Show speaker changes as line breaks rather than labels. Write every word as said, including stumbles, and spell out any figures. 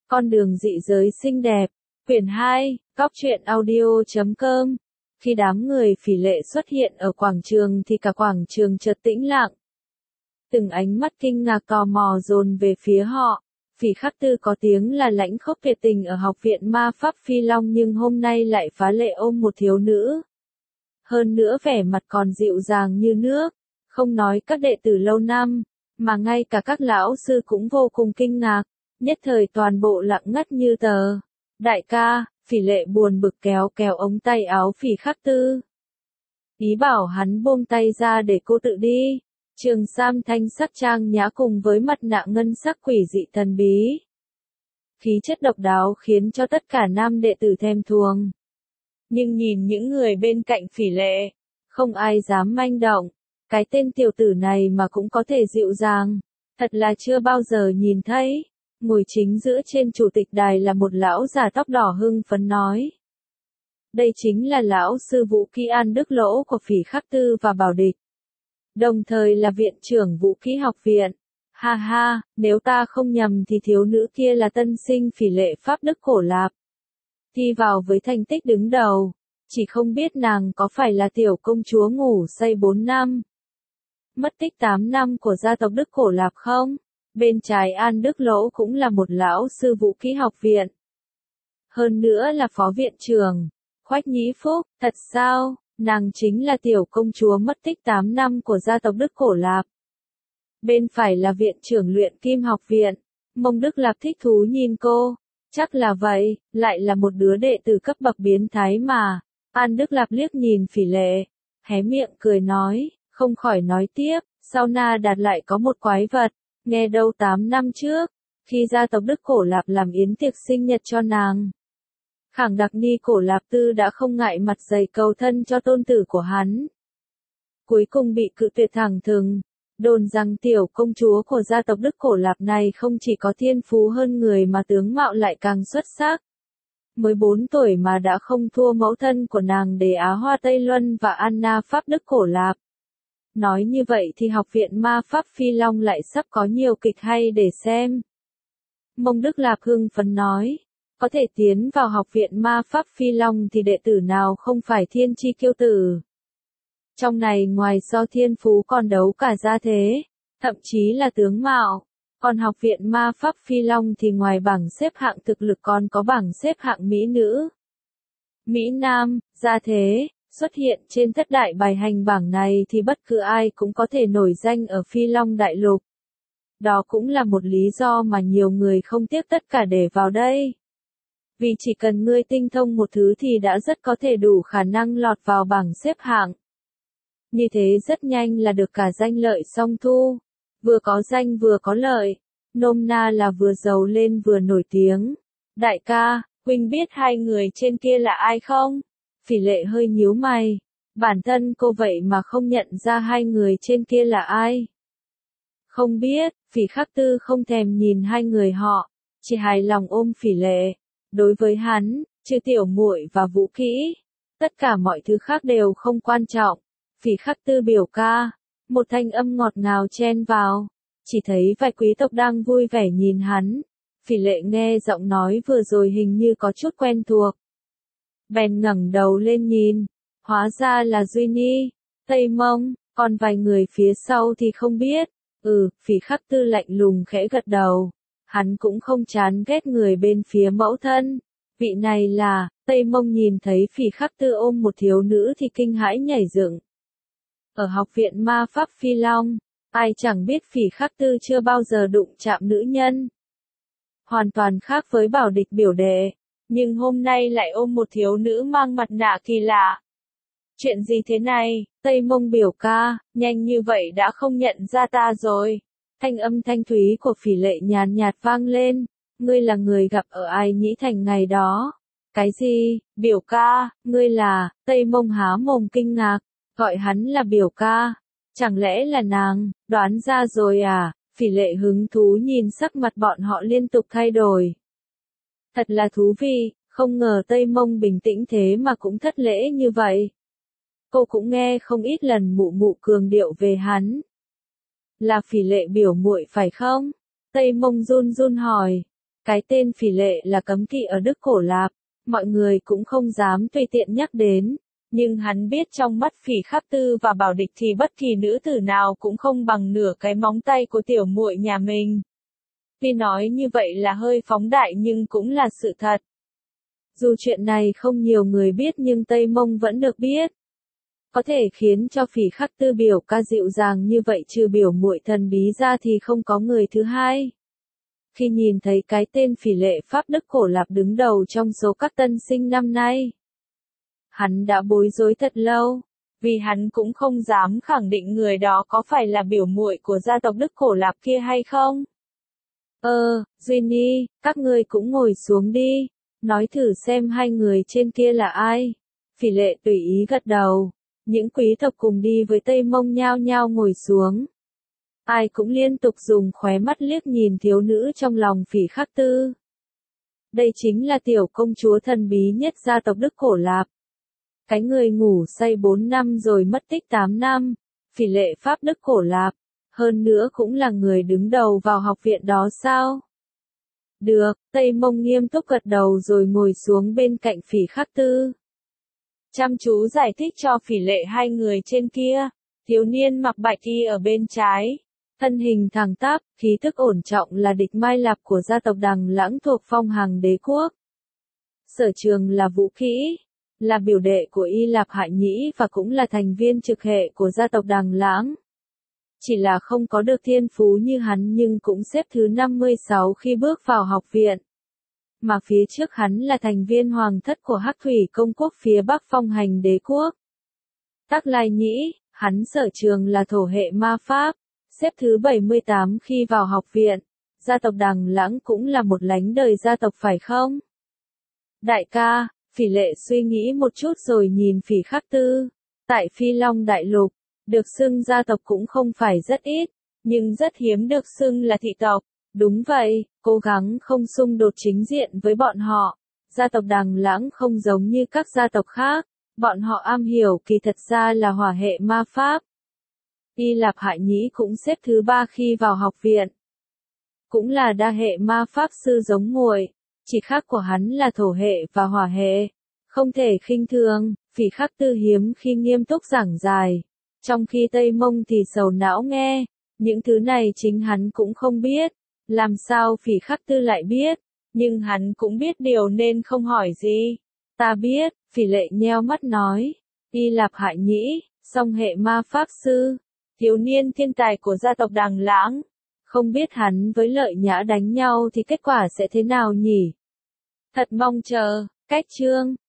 Con đường dị giới xinh đẹp, quyển hai, góc truyện audio chấm com. Khi đám người Phỉ Lệ xuất hiện ở quảng trường thì cả quảng trường chợt tĩnh lặng. Từng ánh mắt kinh ngạc tò mò dồn về phía họ. Phỉ Khắc Tư có tiếng là lãnh khốc tuyệt tình ở học viện ma pháp Phi Long nhưng hôm nay lại phá lệ ôm một thiếu nữ. Hơn nữa vẻ mặt còn dịu dàng như nước, không nói các đệ tử lâu năm, mà ngay cả các lão sư cũng vô cùng kinh ngạc, nhất thời toàn bộ lặng ngắt như tờ. Đại ca, Phỉ Lệ buồn bực kéo kéo ống tay áo Phỉ Khắc Tư. Ý bảo hắn buông tay ra để cô tự đi. Trường Sam thanh sắc trang nhã cùng với mặt nạ ngân sắc quỷ dị thần bí. Khí chất độc đáo khiến cho tất cả nam đệ tử thèm thuồng. Nhưng nhìn những người bên cạnh Phỉ Lệ, không ai dám manh động. Cái tên tiểu tử này mà cũng có thể dịu dàng, thật là chưa bao giờ nhìn thấy. Ngồi chính giữa trên chủ tịch đài là một lão già tóc đỏ hưng phấn nói. Đây chính là lão sư Vũ Kỹ An Đức Lỗ của Phỉ Khắc Tư và Bảo Địch. Đồng thời là viện trưởng Vũ Kỹ học viện. Ha ha, nếu ta không nhầm thì thiếu nữ kia là tân sinh Phỉ Lệ Pháp Đức Cổ Lạp. Thi vào với thành tích đứng đầu, chỉ không biết nàng có phải là tiểu công chúa ngủ say bốn năm. Mất tích tám năm của gia tộc Đức Cổ Lạp không? Bên trái An Đức Lỗ cũng là một lão sư Vũ Kỹ học viện. Hơn nữa là phó viện trưởng. Khoách Nhĩ Phúc, thật sao? Nàng chính là tiểu công chúa mất tích tám năm của gia tộc Đức Cổ Lạp. Bên phải là viện trưởng luyện kim học viện. Mông Đức Lạp thích thú nhìn cô. Chắc là vậy, lại là một đứa đệ tử cấp bậc biến thái mà. An Đức Lạp liếc nhìn Phỉ Lệ, hé miệng cười nói, không khỏi nói tiếp, sau Na Đạt lại có một quái vật, nghe đâu tám năm trước, khi gia tộc Đức Cổ Lạp làm yến tiệc sinh nhật cho nàng. Khảng Đặc Ni Cổ Lạp Tư đã không ngại mặt dày cầu thân cho tôn tử của hắn. Cuối cùng bị cự tuyệt thẳng thừng, đồn rằng tiểu công chúa của gia tộc Đức Cổ Lạp này không chỉ có thiên phú hơn người mà tướng mạo lại càng xuất sắc. Mới bốn tuổi mà đã không thua mẫu thân của nàng Đế Á Hoa Tây Luân và Anna Pháp Đức Cổ Lạp. Nói như vậy thì học viện ma pháp Phi Long lại sắp có nhiều kịch hay để xem. Mông Đức Lạp hưng phấn nói, có thể tiến vào học viện ma pháp Phi Long thì đệ tử nào không phải thiên chi kiêu tử. Trong này ngoài do thiên phú còn đấu cả gia thế, thậm chí là tướng mạo. Còn học viện ma pháp Phi Long thì ngoài bảng xếp hạng thực lực còn có bảng xếp hạng Mỹ nữ. Mỹ Nam, gia thế, xuất hiện trên thất đại bài hành bảng này thì bất cứ ai cũng có thể nổi danh ở Phi Long Đại Lục. Đó cũng là một lý do mà nhiều người không tiếc tất cả để vào đây. Vì chỉ cần ngươi tinh thông một thứ thì đã rất có thể đủ khả năng lọt vào bảng xếp hạng. Như thế rất nhanh là được cả danh lợi song thu. Vừa có danh vừa có lợi, nôm na là vừa giàu lên vừa nổi tiếng. Đại ca, huynh biết hai người trên kia là ai không? Phỉ Lệ hơi nhíu mày, bản thân cô vậy mà không nhận ra hai người trên kia là ai. Không biết, Phỉ Khắc Tư không thèm nhìn hai người họ, chỉ hài lòng ôm Phỉ Lệ. Đối với hắn, trừ tiểu muội và Vũ Kỹ, tất cả mọi thứ khác đều không quan trọng. Phỉ Khắc Tư biểu ca. Một thanh âm ngọt ngào chen vào, chỉ thấy vài quý tộc đang vui vẻ nhìn hắn. Phỉ Lệ nghe giọng nói vừa rồi hình như có chút quen thuộc. Bèn ngẩng đầu lên nhìn, hóa ra là Duy Ni, Tây Mông, còn vài người phía sau thì không biết. Ừ, Phỉ Khắc Tư lạnh lùng khẽ gật đầu. Hắn cũng không chán ghét người bên phía mẫu thân. Vị này là, Tây Mông nhìn thấy Phỉ Khắc Tư ôm một thiếu nữ thì kinh hãi nhảy dựng. Ở học viện ma pháp Phi Long, ai chẳng biết Phỉ Khắc Tư chưa bao giờ đụng chạm nữ nhân. Hoàn toàn khác với Bảo Địch biểu đệ, nhưng hôm nay lại ôm một thiếu nữ mang mặt nạ kỳ lạ. Chuyện gì thế này, Tây Mông biểu ca, nhanh như vậy đã không nhận ra ta rồi. Thanh âm thanh thúy của Phỉ Lệ nhàn nhạt vang lên, ngươi là người gặp ở Ai Nhĩ Thành ngày đó. Cái gì, biểu ca, ngươi là, Tây Mông há mồm kinh ngạc. Gọi hắn là biểu ca, chẳng lẽ là nàng, đoán ra rồi à? Phỉ Lệ hứng thú nhìn sắc mặt bọn họ liên tục thay đổi. Thật là thú vị, không ngờ Tây Mông bình tĩnh thế mà cũng thất lễ như vậy. Cô cũng nghe không ít lần mụ mụ cường điệu về hắn. Là Phỉ Lệ biểu muội phải không? Tây Mông run run hỏi. Cái tên Phỉ Lệ là cấm kỵ ở Đức Cổ Lạp, mọi người cũng không dám tùy tiện nhắc đến, nhưng hắn biết trong mắt Phỉ Khắc Tư và Bảo Địch thì bất kỳ nữ tử nào cũng không bằng nửa cái móng tay của tiểu muội nhà mình. Tuy nói như vậy là hơi phóng đại nhưng cũng là sự thật. Dù chuyện này không nhiều người biết nhưng Tây Mông vẫn được biết. Có thể khiến cho Phỉ Khắc Tư biểu ca dịu dàng như vậy trừ biểu muội thần bí ra thì không có người thứ hai. Khi nhìn thấy cái tên Phỉ Lệ Pháp Đức Cổ Lạp đứng đầu trong số các tân sinh năm nay, hắn đã bối rối thật lâu, vì hắn cũng không dám khẳng định người đó có phải là biểu muội của gia tộc Đức Cổ Lạp kia hay không. Ờ, Duy Ni, các ngươi cũng ngồi xuống đi, nói thử xem hai người trên kia là ai. Phỉ Lệ tùy ý gật đầu, những quý tộc cùng đi với Tây Mông nhao nhao ngồi xuống. Ai cũng liên tục dùng khóe mắt liếc nhìn thiếu nữ trong lòng Phỉ Khắc Tư. Đây chính là tiểu công chúa thần bí nhất gia tộc Đức Cổ Lạp. Cái người ngủ say bốn năm rồi mất tích tám năm, Phỉ Lệ Pháp Đức Cổ Lạp, hơn nữa cũng là người đứng đầu vào học viện đó sao? Được, Tây Mông nghiêm túc gật đầu rồi ngồi xuống bên cạnh Phỉ Khắc Tư. Chăm chú giải thích cho Phỉ Lệ hai người trên kia, thiếu niên mặc bạch y ở bên trái. Thân hình thẳng tắp, khí thức ổn trọng là địch Mai Lạp của gia tộc Đằng Lãng thuộc phong hàng đế quốc. Sở trường là vũ kỹ, là biểu đệ của Y Lạp Hại Nhĩ và cũng là thành viên trực hệ của gia tộc Đằng Lãng. Chỉ là không có được thiên phú như hắn nhưng cũng xếp thứ năm mươi sáu khi bước vào học viện. Mà phía trước hắn là thành viên hoàng thất của Hắc Thủy Công quốc phía Bắc phong hành đế quốc. Tắc Lai Nhĩ, hắn sở trường là thổ hệ ma pháp. Xếp thứ bảy mươi tám khi vào học viện, gia tộc Đằng Lãng cũng là một lánh đời gia tộc phải không? Đại ca, Phỉ Lệ suy nghĩ một chút rồi nhìn Phỉ Khắc Tư. Tại Phi Long Đại Lục, được xưng gia tộc cũng không phải rất ít, nhưng rất hiếm được xưng là thị tộc. Đúng vậy, cố gắng không xung đột chính diện với bọn họ. Gia tộc Đằng Lãng không giống như các gia tộc khác, bọn họ am hiểu kỳ thật ra là hỏa hệ ma pháp. Y Lạp Hại Nhĩ cũng xếp thứ ba khi vào học viện. Cũng là đa hệ ma pháp sư giống muội, chỉ khác của hắn là thổ hệ và hỏa hệ. Không thể khinh thường, Phỉ Khắc Tư hiếm khi nghiêm túc giảng giải. Trong khi Tây Mông thì sầu não nghe, những thứ này chính hắn cũng không biết. Làm sao Phỉ Khắc Tư lại biết, nhưng hắn cũng biết điều nên không hỏi gì. Ta biết, Phỉ Lệ nheo mắt nói. Y Lạp Hại Nhĩ, song hệ ma pháp sư. Thiếu niên thiên tài của gia tộc Đằng Lãng. Không biết hắn với Lợi Nhã đánh nhau thì kết quả sẽ thế nào nhỉ? Thật mong chờ, cách chương.